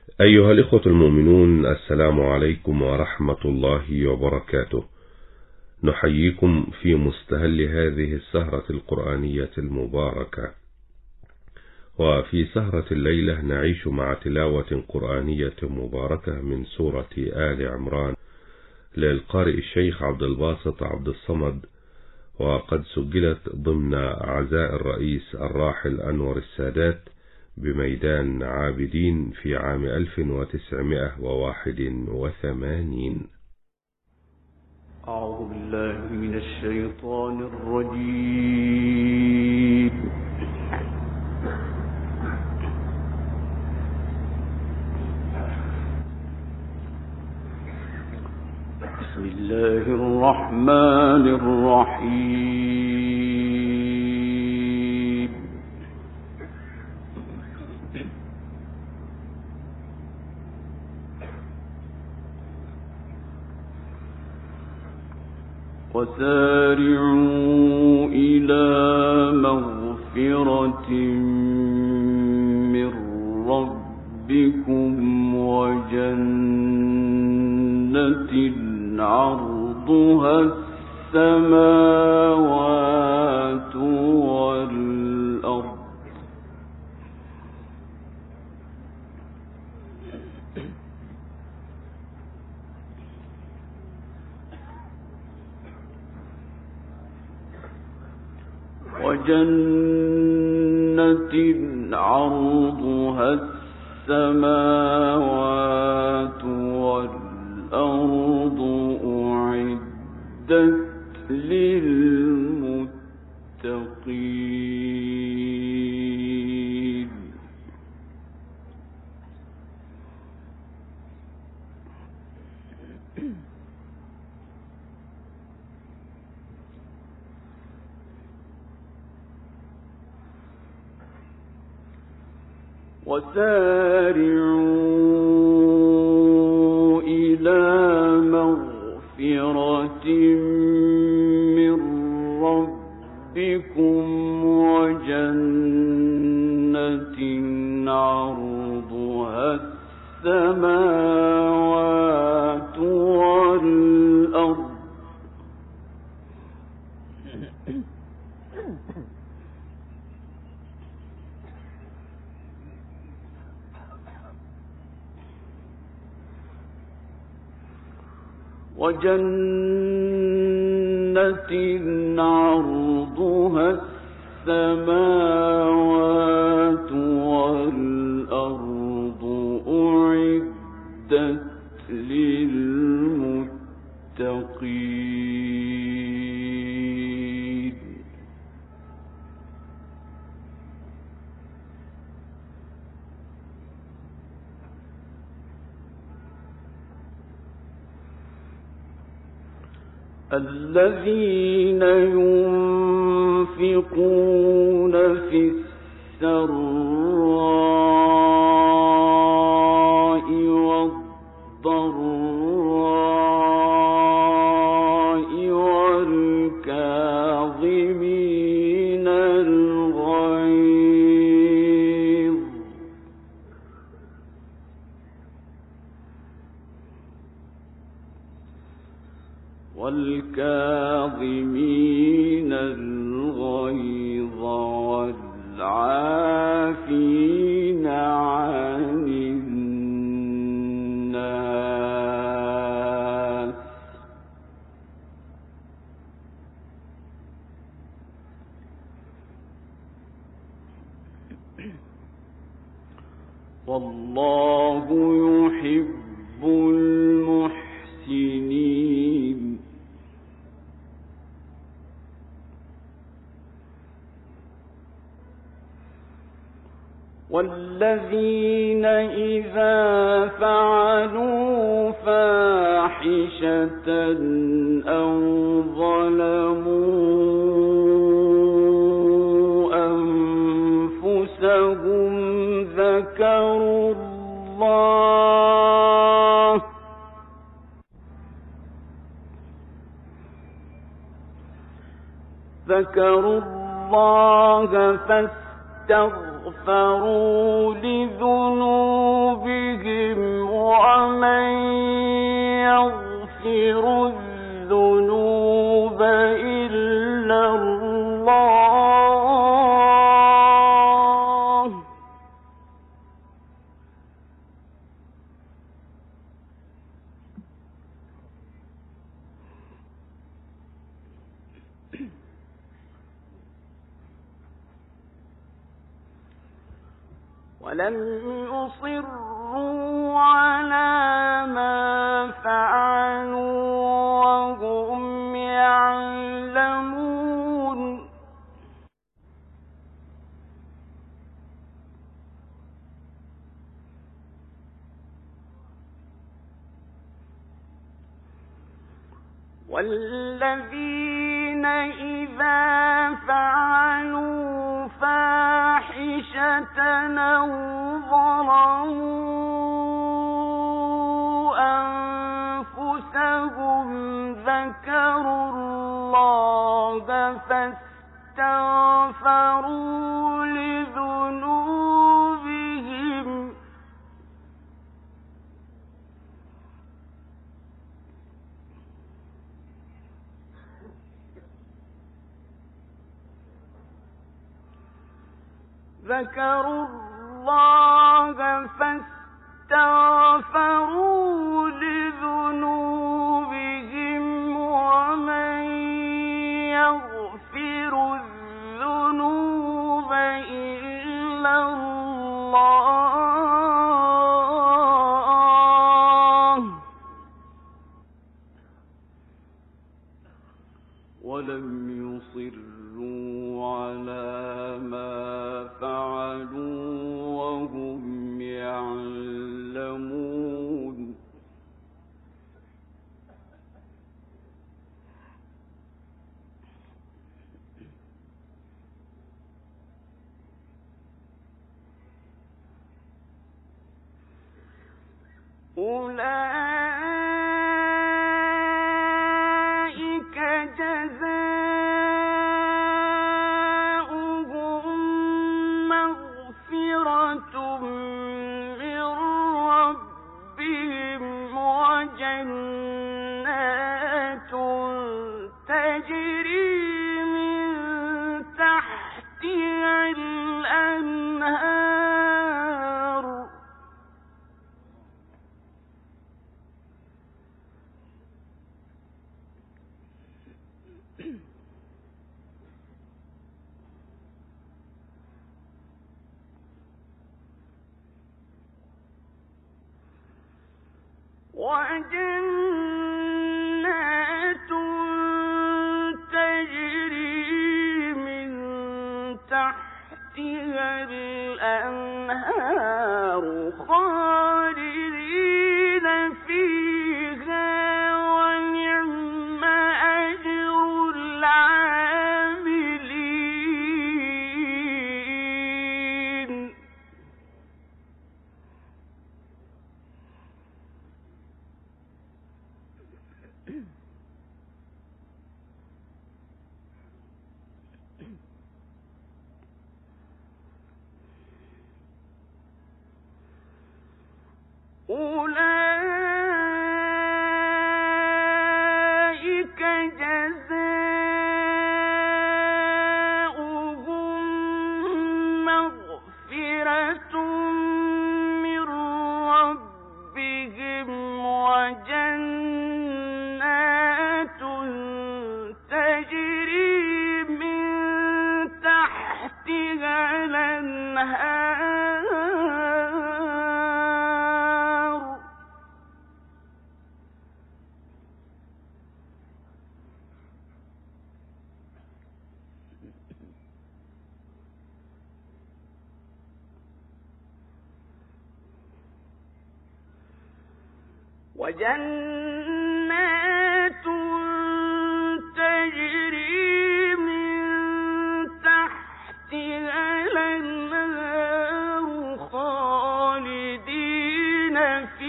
أيها الإخوة المؤمنون، السلام عليكم ورحمة الله وبركاته. نحييكم في مستهل هذه السهرة القرآنية المباركة. وفي سهرة الليلة نعيش مع تلاوة قرآنية مباركة من سورة آل عمران للقارئ الشيخ عبد الباسط عبد الصمد، وقد سجلت ضمن عزاء الرئيس الراحل أنور السادات بميدان عابدين في عام 1981. أعوذ بالله من الشيطان الرجيم. بسم الله الرحمن الرحيم. وسارعوا إلى مغفرة من ربكم وجنة عرضها السماوات والأرض عرضها السماوات والأرض أعدت للمتقين. وسارعوا إلى مغفرة من ربكم وجنة عرضها السماوات والأرض عرضها السماوات والأرض أعدت للمتقين. الذين ينفقون في السراء والضراء والكاظمين الغيظ والعافين عن الناس والله يحب المحسنين. والذين إذا فعلوا فاحشة أو ظلموا أنفسهم ذكروا الله فاستغفروا لذنوبهم ولم يصروا على ما فعلوا وهم يعلمون والذين إذا فعلوا فاحشة أو ظلموا أنفسهم ذكروا الله فاستغفروا لذنوبهم ومن يغفر الذنوب إلا الله ولم يصروا على ما فعلوا وهم يعلمون أولئك جزاؤهم مغفرة من ربهم وجنات تجري من تحتها الأنهار وجنات تجري من تحتها الأنهار خالدين فيها ونعم أجر العاملين أولئك جزاؤهم مغفرة من ربهم وجنات تجري من تحتها الأنهار وجنات تجري من تحتها الأنهار خالدين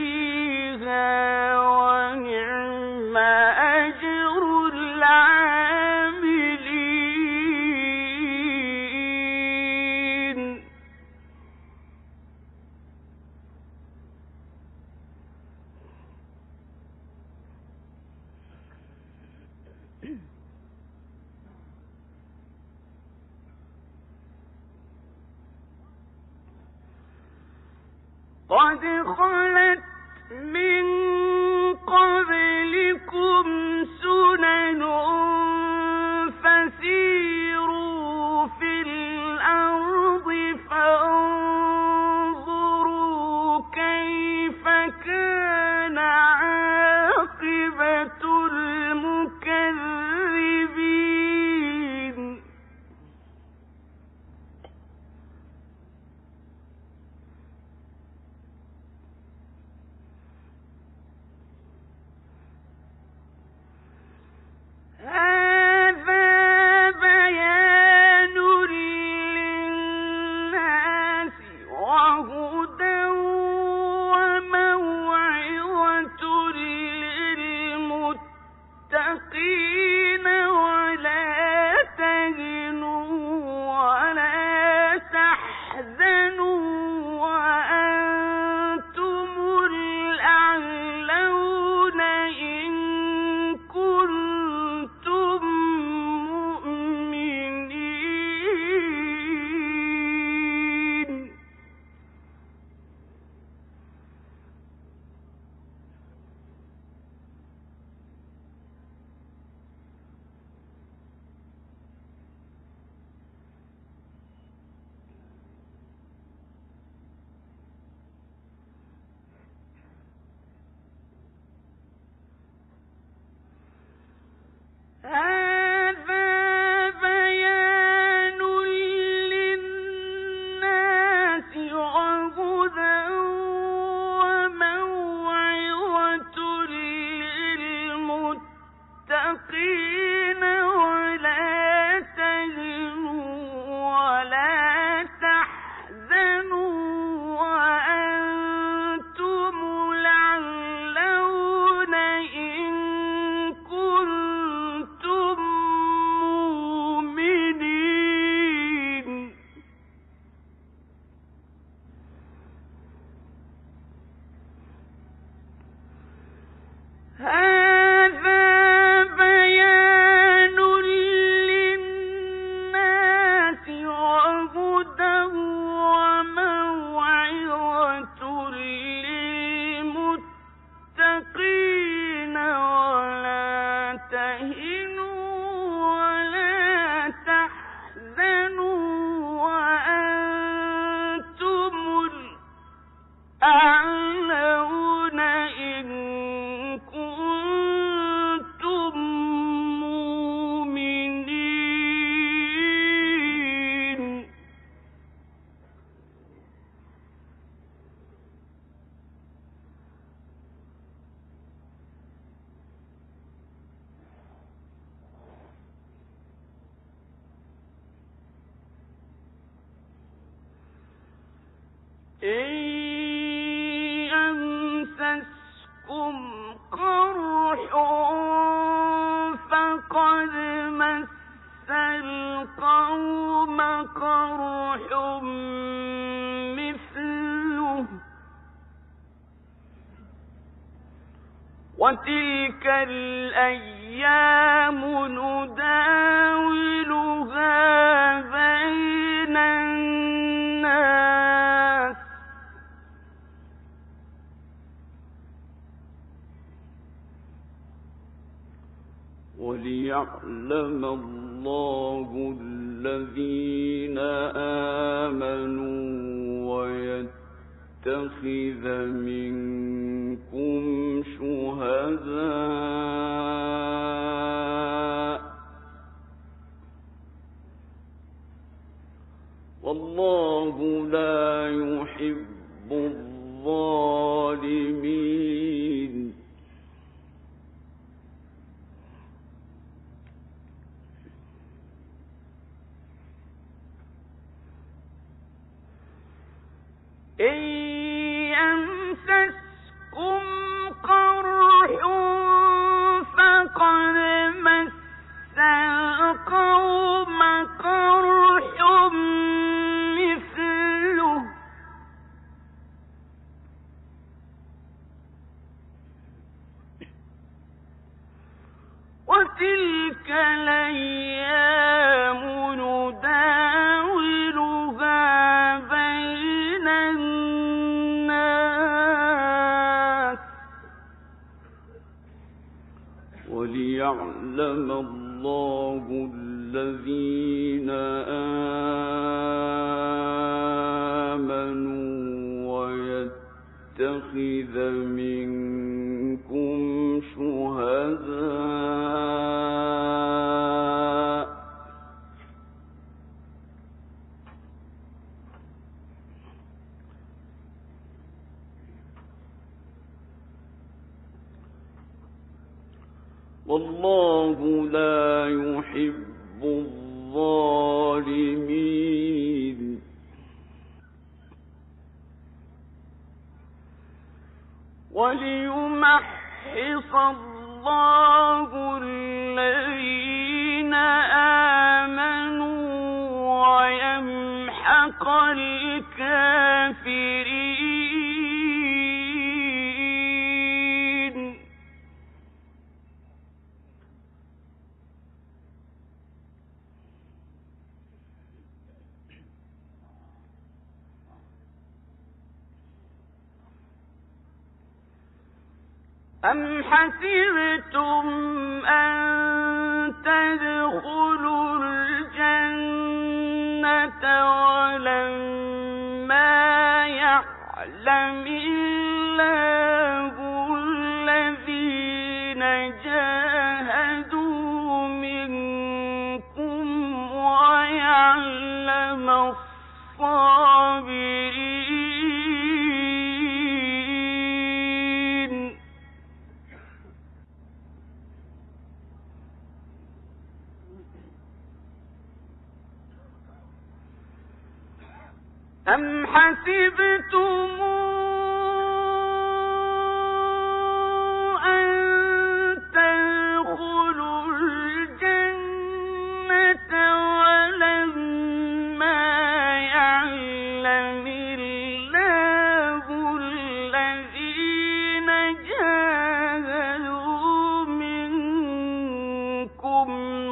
فيها ونعم أجر العاملين قد خلت من قبلكم سنن فسيروا في الأرض فانظروا إن يمسسكم قرح فقد مس القوم قرح مثله وتلك الأيام نداولها بين الناس وليعلم الله الذين آمنوا ويتخذ منكم شهداء والله لا يحب الظالمين إن يمسسكم قرح فقد مس القوم قرح مثله وتلك الأيام نداولها بين الناس وليعلم الله الذين آمنوا ويتخذ منكم شهداء والله لا يحب الظالمين وليمحص الله الذين آمنوا ويمحق الكافرين أم حسبتم أن تدخلوا الجنة ولما يعلم الله الذين جاهدوا منكم ويعلم الصابرين أم حسبتم أن تدخلوا الجنة ولما يعلم الله الذين جاهدوا منكم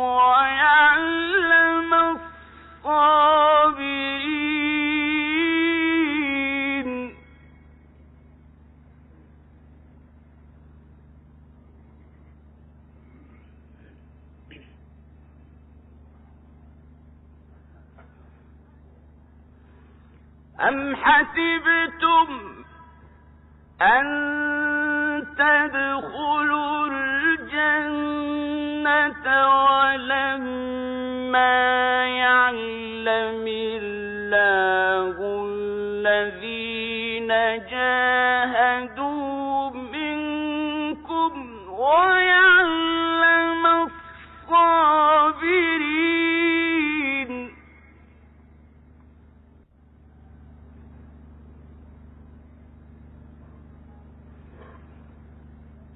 ويعلم الصابرين أم حسبتم أن تدخلوا الجنة ولما يعلم الله الذين جاهدوا منكم ويعلم الصابرين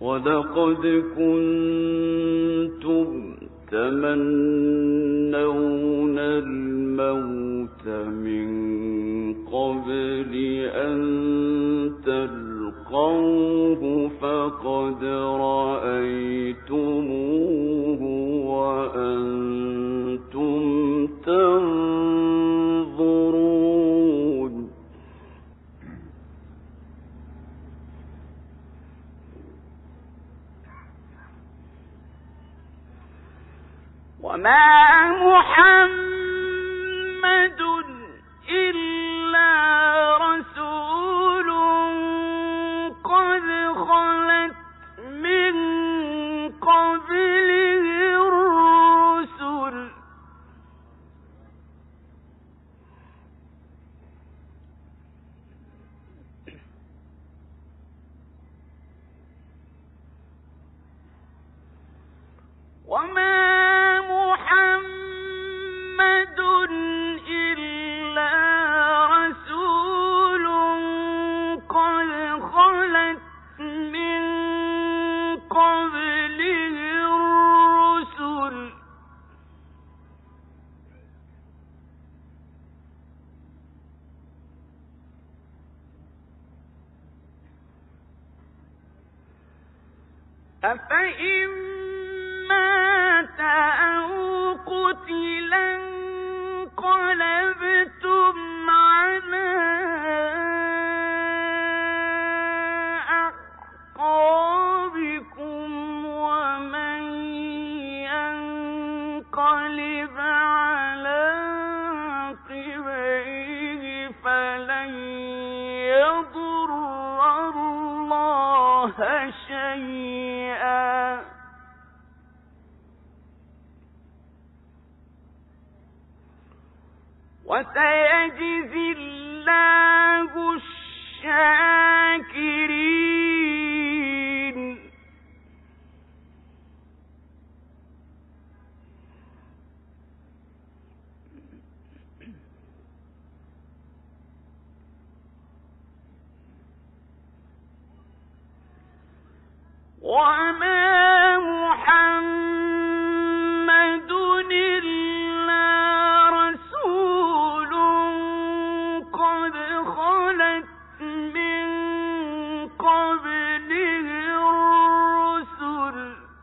وَلَقَدْ كُنْتُمْ تَمَنَّوْنَ الْمَوْتَ مِنْ قَبْلِ أَنْ تَلْقَوْهُ فَقَدْ رَأَيْتُمُوهُ وَأَنْتُمْ تَنْظُرُونَ وَمَا مُحَمَّدٌ إِلَّا رَسُولٌ قَدْ خَلَتْ مِنْ قَبْلِهِ الرُّسُلُ وَمَا مُحَمَّدٌ إِلَّا رَسُولٌ قَدْ خَلَتْ مِنْ قَبْلِهِ الرُّسُلُ أَفَإِن مَّاتَ أَوْ قُتِلَ انقَلَبْتُمْ عَلَىٰ أَعْقَابِكُمْ وَمَن يَنقَلِبْ عَلَىٰ عَقِبَيْهِ فَلَن يَضُرَّ اللَّهَ شَيْئًا وَسَيَجْزِي اللَّهُ الشَّاكِرِينَ وَمَا مُحَمَّدٌ إِلَّا رَسُولٌ قَدْ خَلَتْ مِنْ قَبْلِهِ الرُّسُلُ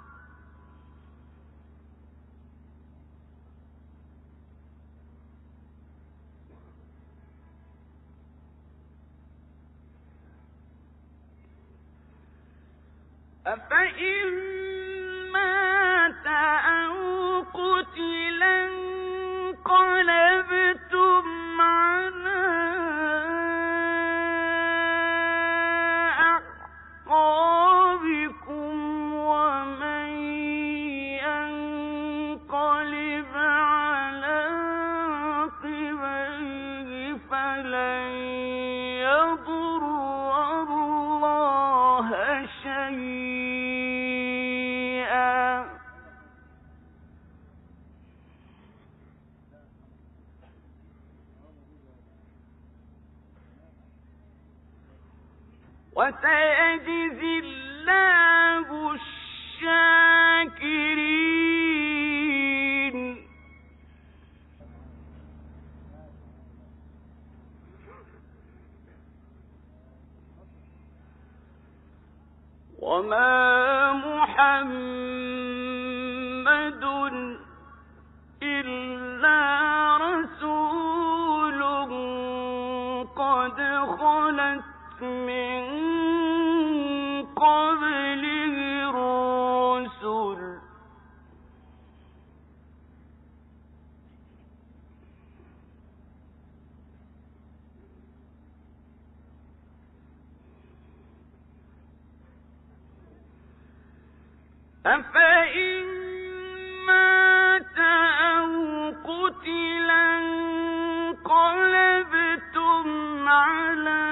أَفَإِن مَّاتَ أَوْ قُتِلَ انقَلَبْتُمْ عَلَىٰ أَعْقَابِكُمْ وَمَن يَنقَلِبْ عَلَىٰ عَقِبَيْهِ فَلَن يَضُرَّ اللَّهَ شَيْئًا وَسَيَجْزِي اللَّهُ الشَّاكِرِينَ وَمَا مُحَمَّدٌ إِلَّا رَسُولٌ قَدْ خَلَتْ مِنْ قَبْلِهِ الرُّسُلُ أَفَإِن مَّاتَ أَوْ قُتِلَ انقَلَبْتُمْ عَلَىٰ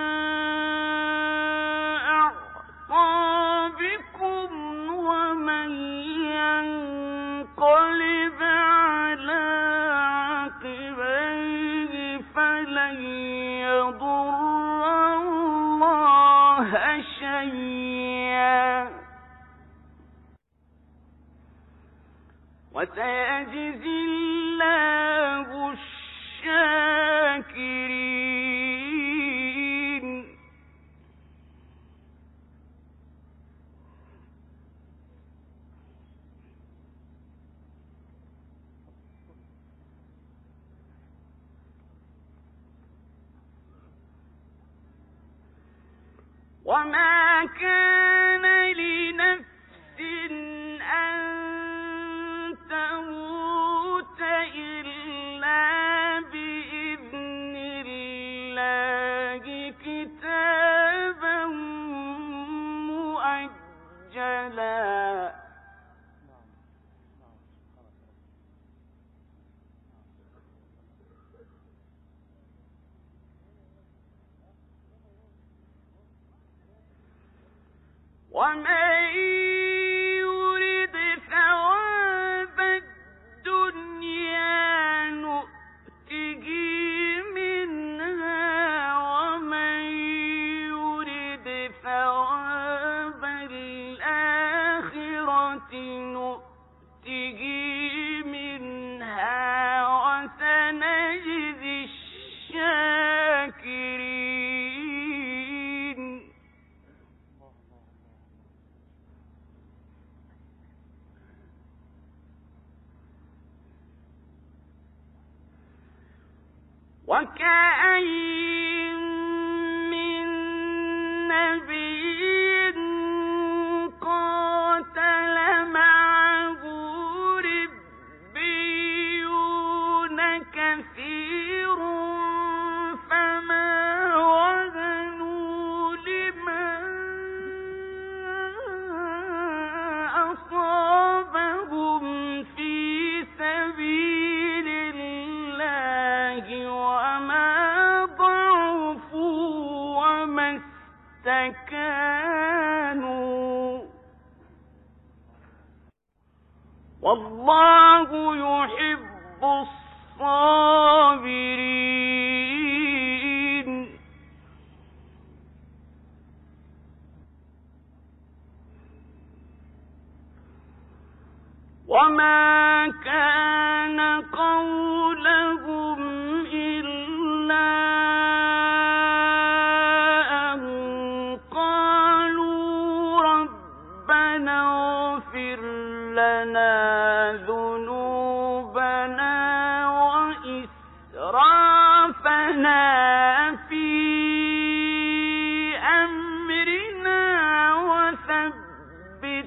أَعْقَابِكُمْ وَمَن يَنقَلِبْ عَلَىٰ عَقِبَيْهِ فَلَن يَضُرَّ اللَّهَ شَيْئًا وسيجزي الله الشاكرين. وما كان لنفس أن تموت إلا بإذن الله كتابا مؤجلا. ومن يرد ثواب الدنيا نؤته منها ومن يرد ثواب الآخرة نؤته منها وسنجزي الشاكرين. وكأين من نبي قاتل معه ربيون كثير فما وهنوا لمن أصابهم في سبيل الله وما ضعفوا وما استكانوا والله يحب الصابرين. وما كان قولهم إلا أن قالوا ربنا اغفر لنا ذنوبنا وإسرافنا في أمرنا وثبت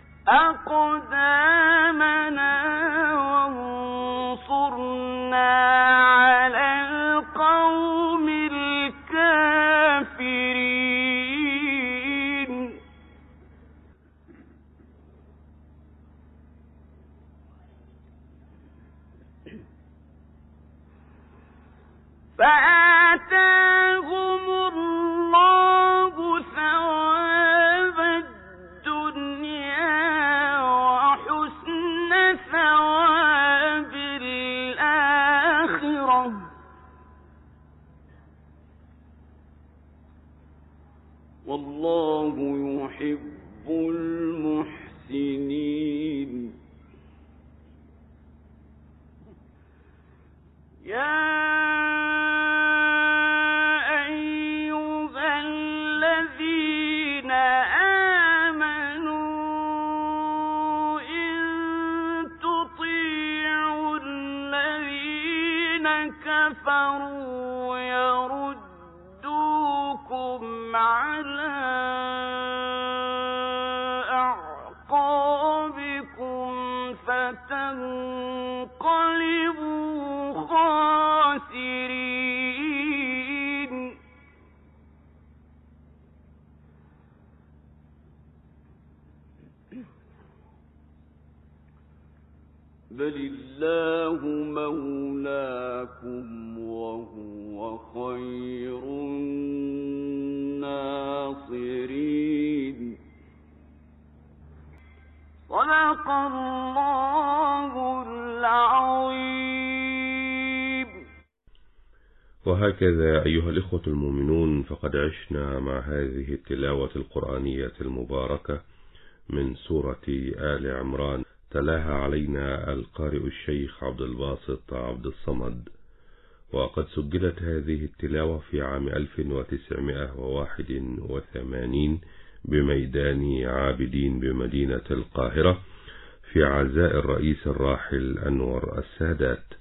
أقدامنا وانصرنا على القوم الكافرين. فآتاهم الله ثواب الدنيا وحسن ثواب الآخرة والله يحب المحسنين. يا أيها الذين آمنوا إن تطيعوا الذين كفروا يردوكم على أعقابكم فتنقلبوا خاسرين. بل الله مولاكم وهو خير الناصرين. صدق الله العظيم. وهكذا أيها الإخوة المؤمنون فقد عشنا مع هذه التلاوة القرآنية المباركة من سورة آل عمران تلاها علينا القارئ الشيخ عبد الباسط عبد الصمد. وقد سجلت هذه التلاوة في عام 1981 بميدان عابدين بمدينة القاهرة في عزاء الرئيس الراحل أنور السادات.